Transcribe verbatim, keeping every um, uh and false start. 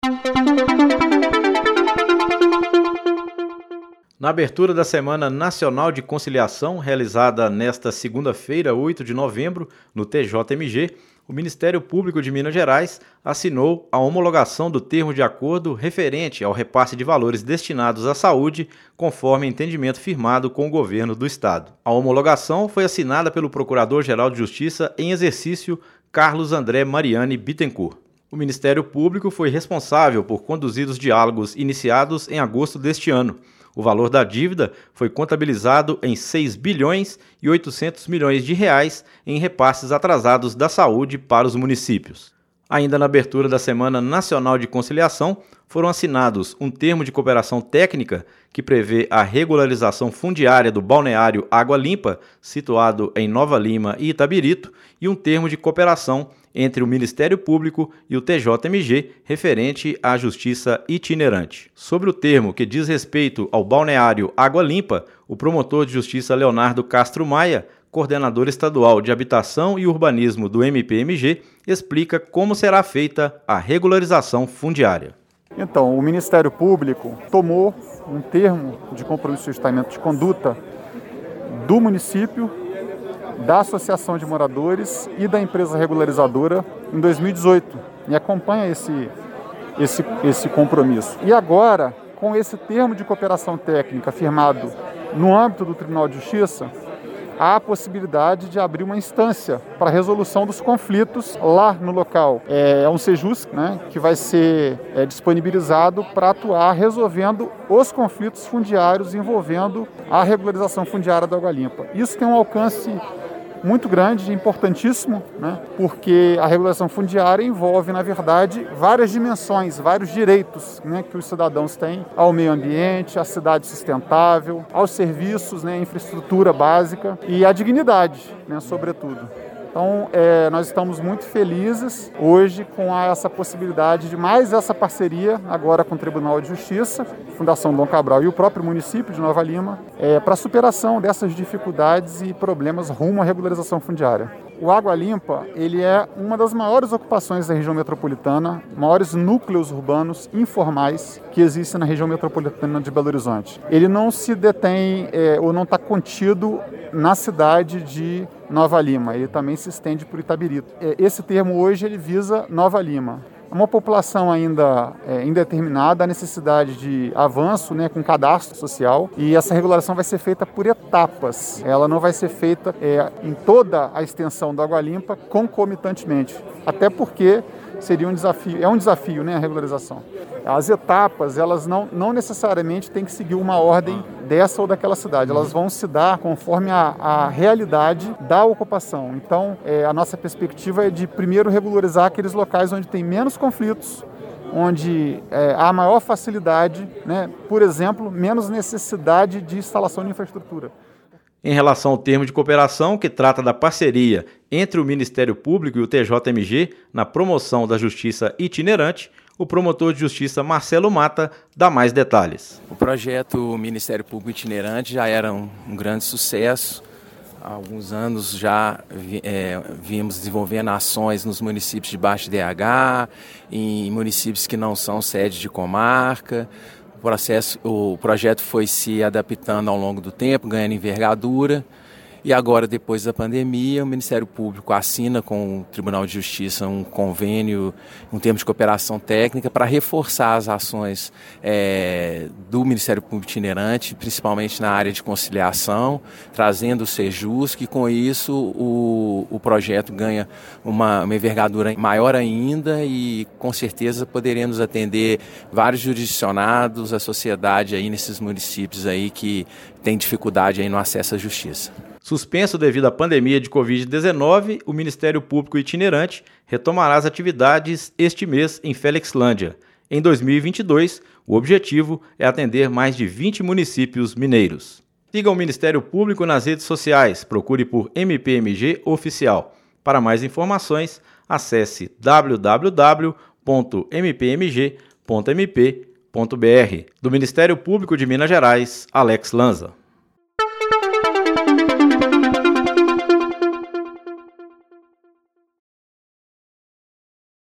Na abertura da Semana Nacional de Conciliação, realizada nesta segunda-feira, oito de novembro, no T J M G, o Ministério Público de Minas Gerais assinou a homologação do termo de acordo referente ao repasse de valores destinados à saúde, conforme entendimento firmado com o governo do Estado. A homologação foi assinada pelo Procurador-Geral de Justiça em exercício, Carlos André Mariani Bittencourt. O Ministério Público foi responsável por conduzir os diálogos iniciados em agosto deste ano. O valor da dívida foi contabilizado em seis bilhões e oitocentos milhões de reais em repasses atrasados da saúde para os municípios. Ainda na abertura da Semana Nacional de Conciliação, foram assinados um termo de cooperação técnica que prevê a regularização fundiária do balneário Água Limpa, situado em Nova Lima e Itabirito, e um termo de cooperação entre o Ministério Público e o T J M G referente à Justiça Itinerante. Sobre o termo que diz respeito ao balneário Água Limpa, o promotor de justiça Leonardo Castro Maia, coordenador estadual de Habitação e Urbanismo do M P M G, explica como será feita a regularização fundiária. Então, o Ministério Público tomou um termo de compromisso de ajustamento de conduta do município, da Associação de Moradores e da empresa regularizadora em dois mil e dezoito e acompanha esse, esse, esse compromisso. E agora, com esse termo de cooperação técnica firmado no âmbito do Tribunal de Justiça, há a possibilidade de abrir uma instância para a resolução dos conflitos lá no local. É um Sejus, né, que vai ser é, disponibilizado para atuar resolvendo os conflitos fundiários envolvendo a regularização fundiária da Água Limpa. Isso tem um alcance muito grande, importantíssimo, né, porque a regulação fundiária envolve, na verdade, várias dimensões, vários direitos, né, que os cidadãos têm ao meio ambiente, à cidade sustentável, aos serviços, né, infraestrutura básica e à dignidade, né, sobretudo. Então, é, nós estamos muito felizes hoje com a, essa possibilidade de mais essa parceria agora com o Tribunal de Justiça, Fundação Dom Cabral e o próprio município de Nova Lima, é, para a superação dessas dificuldades e problemas rumo à regularização fundiária. O Água Limpa, ele é uma das maiores ocupações da região metropolitana, maiores núcleos urbanos informais que existem na região metropolitana de Belo Horizonte. Ele não se detém é, ou não está contido na cidade de Nova Lima, ele também se estende por Itabirito. Esse termo hoje ele visa Nova Lima. Uma população ainda é, indeterminada, a necessidade de avanço, né, com cadastro social, e essa regulação vai ser feita por etapas. Ela não vai ser feita é, em toda a extensão da Água Limpa concomitantemente, até porque seria um desafio, é um desafio, né, a regularização. As etapas, elas não, não necessariamente têm que seguir uma ordem dessa ou daquela cidade, elas vão se dar conforme a, a realidade da ocupação. Então, é, a nossa perspectiva é de primeiro regularizar aqueles locais onde tem menos conflitos, onde é, há maior facilidade, né, por exemplo, menos necessidade de instalação de infraestrutura. Em relação ao termo de cooperação, que trata da parceria entre o Ministério Público e o T J M G na promoção da justiça itinerante, o promotor de justiça Marcelo Mata dá mais detalhes. O projeto Ministério Público Itinerante já era um, um grande sucesso. Há alguns anos já é, vimos desenvolvendo ações nos municípios de baixo D H, em municípios que não são sede de comarca. O, processo, o projeto foi se adaptando ao longo do tempo, ganhando envergadura. E agora, depois da pandemia, o Ministério Público assina com o Tribunal de Justiça um convênio, um termo de cooperação técnica para reforçar as ações é, do Ministério Público Itinerante, principalmente na área de conciliação, trazendo o Sejus, que com isso o, o projeto ganha uma, uma envergadura maior ainda e com certeza poderemos atender vários jurisdicionados, a sociedade aí nesses municípios aí que tem dificuldade aí no acesso à justiça. Suspenso devido à pandemia de covid dezenove, o Ministério Público Itinerante retomará as atividades este mês em Felixlândia. Em dois mil e vinte e dois, o objetivo é atender mais de vinte municípios mineiros. Siga o Ministério Público nas redes sociais, procure por M P M G Oficial. Para mais informações, acesse w w w ponto m p m g ponto m p ponto b r. Do Ministério Público de Minas Gerais, Alex Lanza.